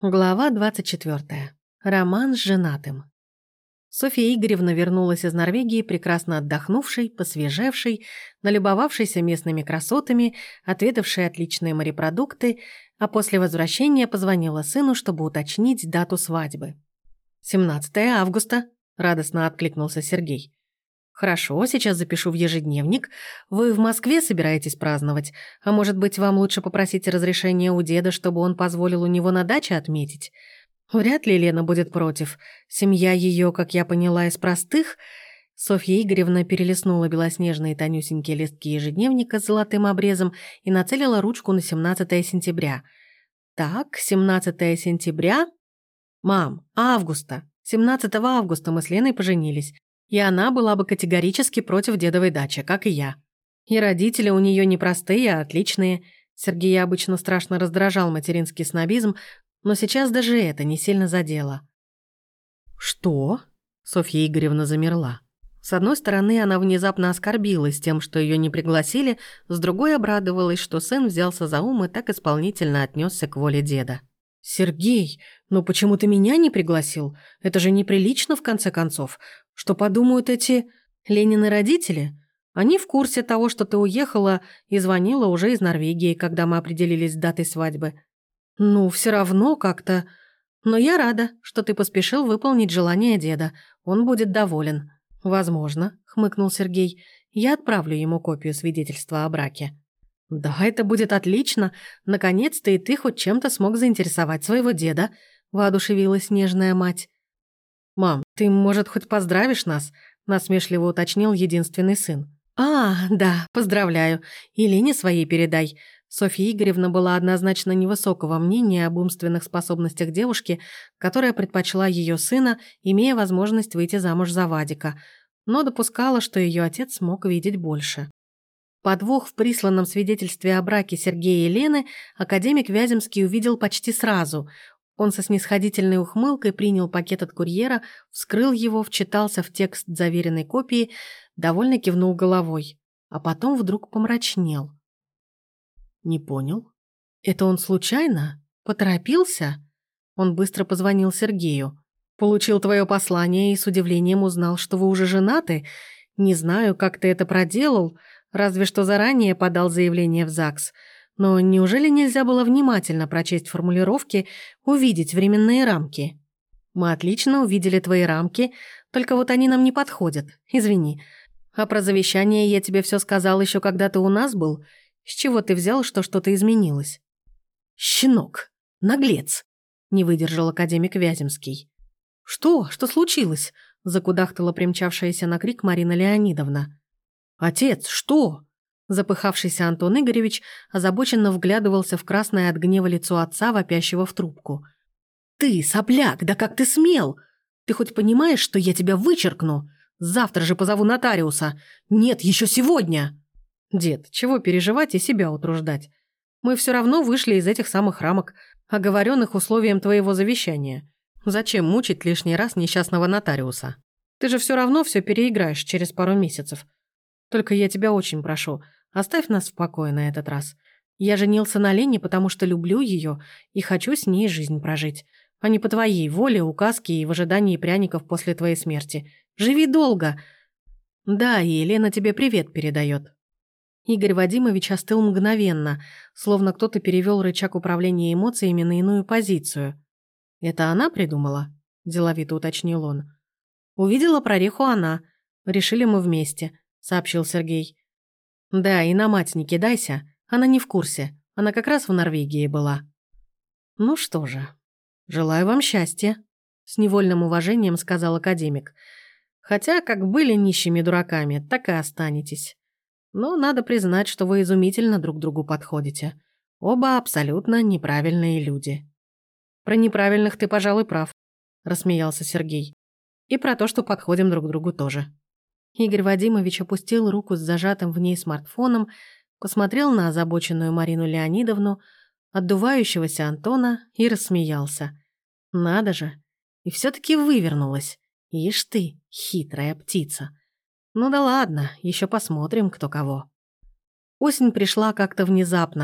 Глава 24. Роман с женатым. Софья Игоревна вернулась из Норвегии, прекрасно отдохнувшей, посвежевшей, налюбовавшейся местными красотами, отведавшей отличные морепродукты, а после возвращения позвонила сыну, чтобы уточнить дату свадьбы. 17 августа, радостно откликнулся Сергей. «Хорошо, сейчас запишу в ежедневник. Вы в Москве собираетесь праздновать? А может быть, вам лучше попросить разрешения у деда, чтобы он позволил у него на даче отметить? Вряд ли Лена будет против. Семья ее, как я поняла, из простых». Софья Игоревна перелистнула белоснежные тонюсенькие листки ежедневника с золотым обрезом и нацелила ручку на 17 сентября. «Так, 17 сентября? Мам, августа. 17 августа мы с Леной поженились. И она была бы категорически против дедовой дачи, как и я. И родители у нее не простые, а отличные. Сергея обычно страшно раздражал материнский снобизм, но сейчас даже это не сильно задело. «Что?» — Софья Игоревна замерла. С одной стороны, она внезапно оскорбилась тем, что ее не пригласили, с другой обрадовалась, что сын взялся за ум и так исполнительно отнесся к воле деда. «Сергей, ну почему ты меня не пригласил? Это же неприлично, в конце концов. Что подумают эти Ленины родители? Они в курсе того, что ты уехала и звонила уже из Норвегии, когда мы определились с датой свадьбы. Ну, все равно как-то. Но я рада, что ты поспешил выполнить желание деда. Он будет доволен». «Возможно», — хмыкнул Сергей. «Я отправлю ему копию свидетельства о браке». «Да, это будет отлично. Наконец-то и ты хоть чем-то смог заинтересовать своего деда», — воодушевилась нежная мать. «Мам, ты, может, хоть поздравишь нас?» — насмешливо уточнил единственный сын. «А, да, поздравляю. И Лене своей передай». Софья Игоревна была однозначно невысокого мнения об умственных способностях девушки, которая предпочла ее сына, имея возможность выйти замуж за Вадика, но допускала, что ее отец мог видеть больше. Подвох в присланном свидетельстве о браке Сергея и Лены академик Вяземский увидел почти сразу. Он со снисходительной ухмылкой принял пакет от курьера, вскрыл его, вчитался в текст заверенной копии, довольно кивнул головой, а потом вдруг помрачнел. «Не понял. Это он случайно? Поторопился?» Он быстро позвонил Сергею. «Получил твое послание и с удивлением узнал, что вы уже женаты. Не знаю, как ты это проделал, разве что заранее подал заявление в ЗАГС. Но неужели нельзя было внимательно прочесть формулировки, увидеть временные рамки? Мы отлично увидели твои рамки, только вот они нам не подходят, извини. А про завещание я тебе все сказал еще когда ты у нас был. С чего ты взял, что что-то изменилось?» «Щенок! Наглец!» — не выдержал академик Вяземский. «Что? Что случилось?» — закудахтала примчавшаяся на крик Марина Леонидовна. «Отец, что?» Запыхавшийся Антон Игоревич озабоченно вглядывался в красное от гнева лицо отца, вопящего в трубку. «Ты, сопляк, да как ты смел? Ты хоть понимаешь, что я тебя вычеркну? Завтра же позову нотариуса. Нет, еще сегодня!» «Дед, чего переживать и себя утруждать? Мы все равно вышли из этих самых рамок, оговоренных условием твоего завещания. Зачем мучить лишний раз несчастного нотариуса? Ты же все равно все переиграешь через пару месяцев. Только я тебя очень прошу, оставь нас в покое на этот раз. Я женился на Лене, потому что люблю ее и хочу с ней жизнь прожить, а не по твоей воле, указке и в ожидании пряников после твоей смерти. Живи долго!» «Да, и Елена тебе привет передает». Игорь Вадимович остыл мгновенно, словно кто-то перевел рычаг управления эмоциями на иную позицию. «Это она придумала?» – деловито уточнил он. «Увидела прореху она. Решили мы вместе», – сообщил Сергей. «Да, и на мать не кидайся. Она не в курсе. Она как раз в Норвегии была». «Ну что же, желаю вам счастья», – с невольным уважением сказал академик. «Хотя, как были нищими дураками, так и останетесь. Но надо признать, что вы изумительно друг другу подходите. Оба абсолютно неправильные люди». «Про неправильных ты, пожалуй, прав», – рассмеялся Сергей. «И про то, что подходим друг другу тоже». Игорь Вадимович опустил руку с зажатым в ней смартфоном, посмотрел на озабоченную Марину Леонидовну, отдувающегося Антона и рассмеялся. «Надо же! И все-таки вывернулась. Ишь ты, хитрая птица. Ну да ладно, еще посмотрим, кто кого». Осень пришла как-то внезапно.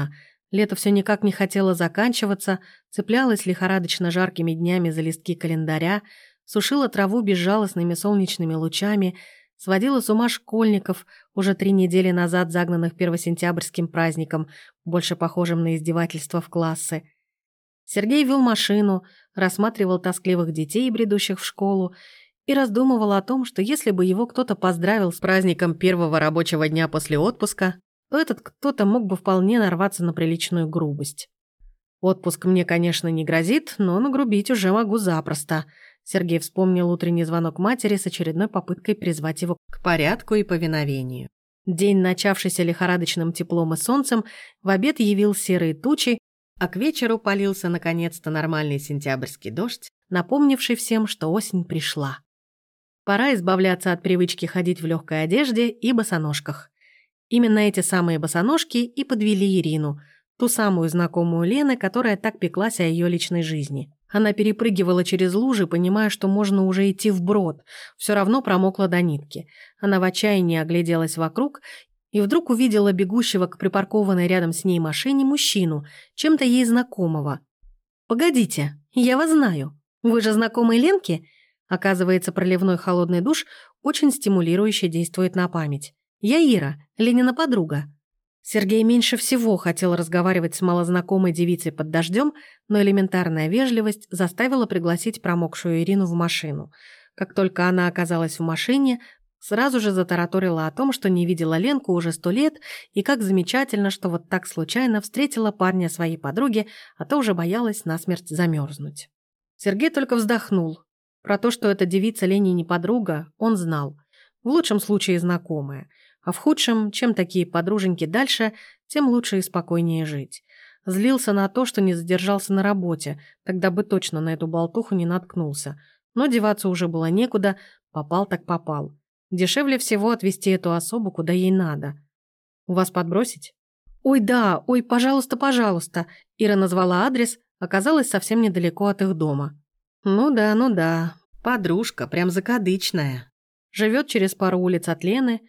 Лето все никак не хотело заканчиваться, цеплялось лихорадочно жаркими днями за листки календаря, сушила траву безжалостными солнечными лучами, сводила с ума школьников, уже 3 недели назад загнанных первосентябрьским праздником, больше похожим на издевательство в классы. Сергей вел машину, рассматривал тоскливых детей, бредущих в школу, и раздумывал о том, что если бы его кто-то поздравил с праздником первого рабочего дня после отпуска, то этот кто-то мог бы вполне нарваться на приличную грубость. Отпуск мне, конечно, не грозит, но нагрубить уже могу запросто. Сергей вспомнил утренний звонок матери с очередной попыткой призвать его к порядку и повиновению. День, начавшийся лихорадочным теплом и солнцем, в обед явил серые тучи, а к вечеру полился наконец-то нормальный сентябрьский дождь, напомнивший всем, что осень пришла. Пора избавляться от привычки ходить в легкой одежде и босоножках. Именно эти самые босоножки и подвели Ирину, ту самую знакомую Лены, которая так пеклась о ее личной жизни. Она перепрыгивала через лужи, понимая, что можно уже идти вброд, все равно промокла до нитки. Она в отчаянии огляделась вокруг и вдруг увидела бегущего к припаркованной рядом с ней машине мужчину, чем-то ей знакомого. «Погодите, я вас знаю. Вы же знакомые Ленки?» Оказывается, проливной холодный душ очень стимулирующе действует на память. «Я Ира, Ленина подруга». Сергей меньше всего хотел разговаривать с малознакомой девицей под дождем, но элементарная вежливость заставила пригласить промокшую Ирину в машину. Как только она оказалась в машине, сразу же затараторила о том, что не видела Ленку уже 100 лет, и как замечательно, что вот так случайно встретила парня своей подруги, а то уже боялась насмерть замерзнуть. Сергей только вздохнул. Про то, что эта девица Лене не подруга, он знал. В лучшем случае знакомая. А в худшем, чем такие подруженьки дальше, тем лучше и спокойнее жить. Злился на то, что не задержался на работе, тогда бы точно на эту болтуху не наткнулся. Но деваться уже было некуда, попал так попал. Дешевле всего отвезти эту особу, куда ей надо. «У вас подбросить?» «Ой, да, ой, пожалуйста, пожалуйста». Ира назвала адрес, оказалась совсем недалеко от их дома. Ну да, подружка, прям закадычная. Живет через пару улиц от Лены.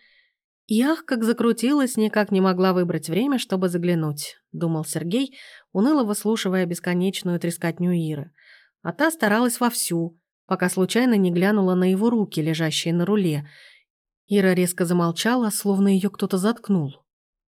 И ах, как закрутилась, никак не могла выбрать время, чтобы заглянуть, думал Сергей, уныло выслушивая бесконечную трескотню Иры. А та старалась вовсю, пока случайно не глянула на его руки, лежащие на руле. Ира резко замолчала, словно ее кто-то заткнул.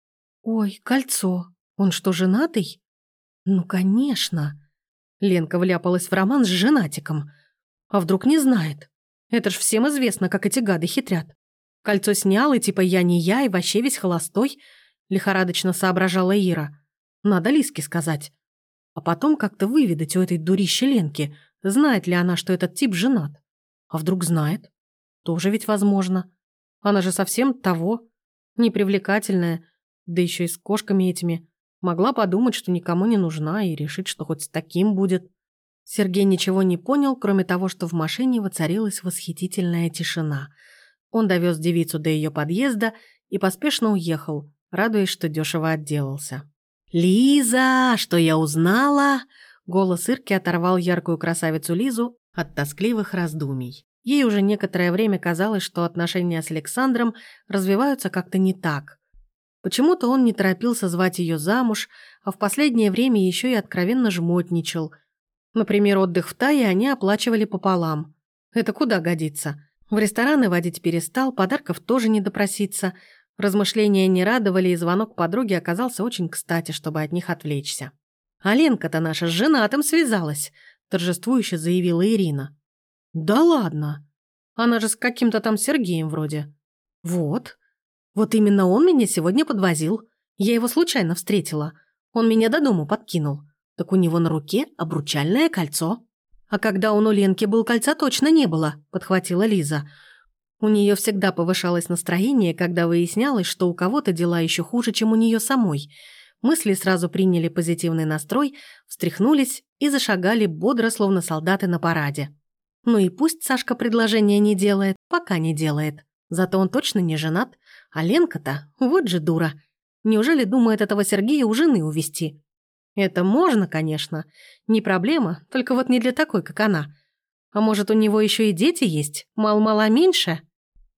«Ой, кольцо. Он что, женатый?» «Ну, конечно». Ленка вляпалась в роман с женатиком. А вдруг не знает? Это ж всем известно, как эти гады хитрят. Кольцо снял, и типа я не я, и вообще весь холостой, лихорадочно соображала Ира. Надо Лиске сказать. А потом как-то выведать у этой дурищи Ленки, знает ли она, что этот тип женат. А вдруг знает? Тоже ведь возможно. Она же совсем того, непривлекательная, да еще и с кошками этими. Могла подумать, что никому не нужна, и решить, что хоть с таким будет. Сергей ничего не понял, кроме того, что в машине воцарилась восхитительная тишина. Он довез девицу до ее подъезда и поспешно уехал, радуясь, что дешево отделался. «Лиза, что я узнала?» Голос Ирки оторвал яркую красавицу Лизу от тоскливых раздумий. Ей уже некоторое время казалось, что отношения с Александром развиваются как-то не так. Почему-то он не торопился звать ее замуж, а в последнее время еще и откровенно жмотничал. Например, отдых в Тае они оплачивали пополам. Это куда годится? В рестораны водить перестал, подарков тоже не допроситься. Размышления не радовали, и звонок подруги оказался очень кстати, чтобы от них отвлечься. «А Ленка-то наша с женатым связалась», – торжествующе заявила Ирина. «Да ладно? Она же с каким-то там Сергеем вроде». Вот именно он меня сегодня подвозил. Я его случайно встретила. Он меня до дому подкинул. Так у него на руке обручальное кольцо». «А когда он у Ленки был, кольца точно не было», – подхватила Лиза. У нее всегда повышалось настроение, когда выяснялось, что у кого-то дела еще хуже, чем у нее самой. Мысли сразу приняли позитивный настрой, встряхнулись и зашагали бодро, словно солдаты на параде. Ну и пусть Сашка предложение не делает, пока не делает. Зато он точно не женат. А Ленка-то, вот же дура. Неужели думает этого Сергея у жены увести? Это можно, конечно. Не проблема, только вот не для такой, как она. А может, у него еще и дети есть? Мало-мало меньше?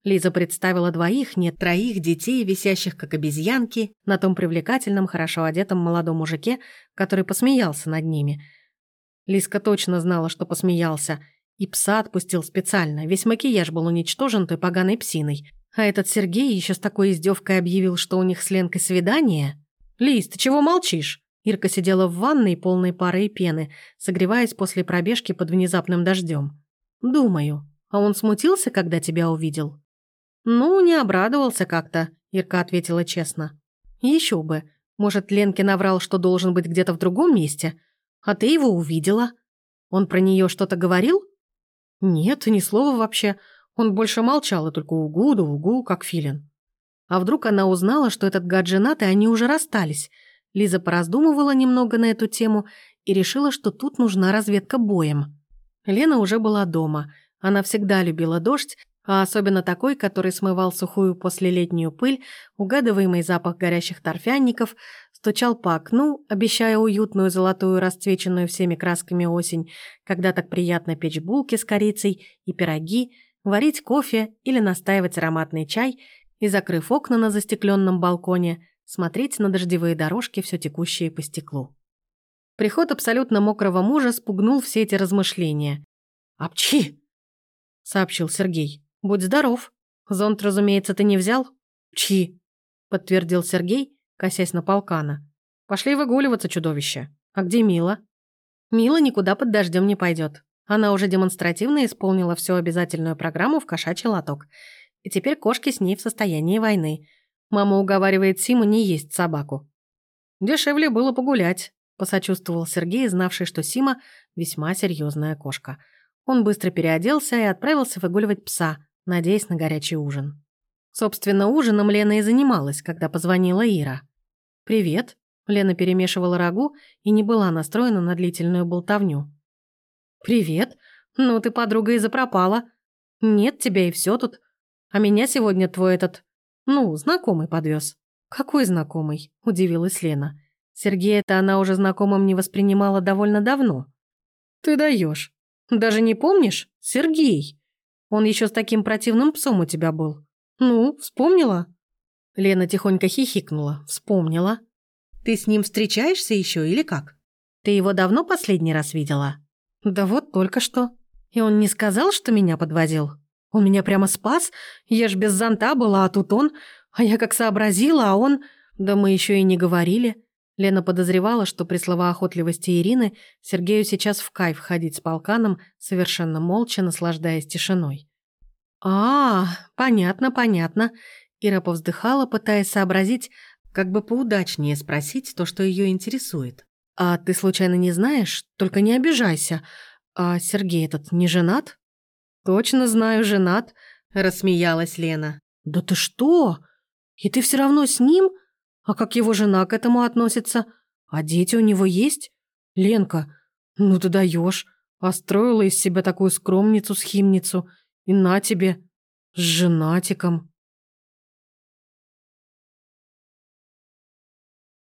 Лиза представила двоих, нет, троих детей, висящих как обезьянки, на том привлекательном, хорошо одетом молодом мужике, который посмеялся над ними. Лизка точно знала, что посмеялся, и пса отпустил специально, весь макияж был уничтожен той поганой псиной. А этот Сергей еще с такой издевкой объявил, что у них с Ленкой свидание. «Лиз, ты чего молчишь?» Ирка сидела в ванной, полной пары и пены, согреваясь после пробежки под внезапным дождем. «Думаю. А он смутился, когда тебя увидел?» «Ну, не обрадовался как-то», — Ирка ответила честно. «Еще бы. Может, Ленке наврал, что должен быть где-то в другом месте? А ты его увидела. Он про нее что-то говорил?» «Нет, ни слова вообще. Он больше молчал и только угу да угу, как филин». А вдруг она узнала, что этот гад женат, и они уже расстались? Лиза пораздумывала немного на эту тему и решила, что тут нужна разведка боем. Лена уже была дома. Она всегда любила дождь, а особенно такой, который смывал сухую послелетнюю пыль, угадываемый запах горящих торфянников, стучал по окну, обещая уютную золотую расцвеченную всеми красками осень, когда так приятно печь булки с корицей и пироги, варить кофе или настаивать ароматный чай и, закрыв окна на застекленном балконе, смотреть на дождевые дорожки, все текущие по стеклу. Приход абсолютно мокрого мужа спугнул все эти размышления. «Апчхи!» — сообщил Сергей. «Будь здоров. Зонт, разумеется, ты не взял?» «Чьи?» — подтвердил Сергей, косясь на полкана. «Пошли выгуливаться, чудовище. А где Мила?» «Мила никуда под дождем не пойдет. Она уже демонстративно исполнила всю обязательную программу в кошачий лоток. И теперь кошки с ней в состоянии войны. Мама уговаривает Симу не есть собаку». «Дешевле было погулять», — посочувствовал Сергей, знавший, что Сима весьма серьезная кошка. Он быстро переоделся и отправился выгуливать пса, надеясь на горячий ужин. Собственно, ужином Лена и занималась, когда позвонила Ира. «Привет». Лена перемешивала рагу и не была настроена на длительную болтовню. «Привет. Ну ты, подруга, и запропала. Нет тебя и все тут. А меня сегодня твой знакомый подвез». «Какой знакомый?» – удивилась Лена. Сергея-то она уже знакомым не воспринимала довольно давно. «Ты даешь. Даже не помнишь? Сергей. Он еще с таким противным псом у тебя был. Ну, вспомнила?» Лена тихонько хихикнула. «Вспомнила. Ты с ним встречаешься еще или как? Ты его давно последний раз видела?» «Да вот только что. И он не сказал, что меня подвозил? Он меня прямо спас. Я ж без зонта была, а тут он. А я как сообразила, а он... Да мы еще и не говорили». Лена подозревала, что при словоохотливости Ирины Сергею сейчас в кайф ходить с полканом, совершенно молча наслаждаясь тишиной. Понятно». Ира повздыхала, пытаясь сообразить, как бы поудачнее спросить то, что ее интересует. «А ты случайно не знаешь? Только не обижайся. А Сергей этот не женат?» «Точно знаю, женат», — рассмеялась Лена. «Да ты что? И ты все равно с ним? А как его жена к этому относится? А дети у него есть? Ленка, ну ты даешь. А строила из себя такую скромницу-схимницу. И на тебе, с женатиком».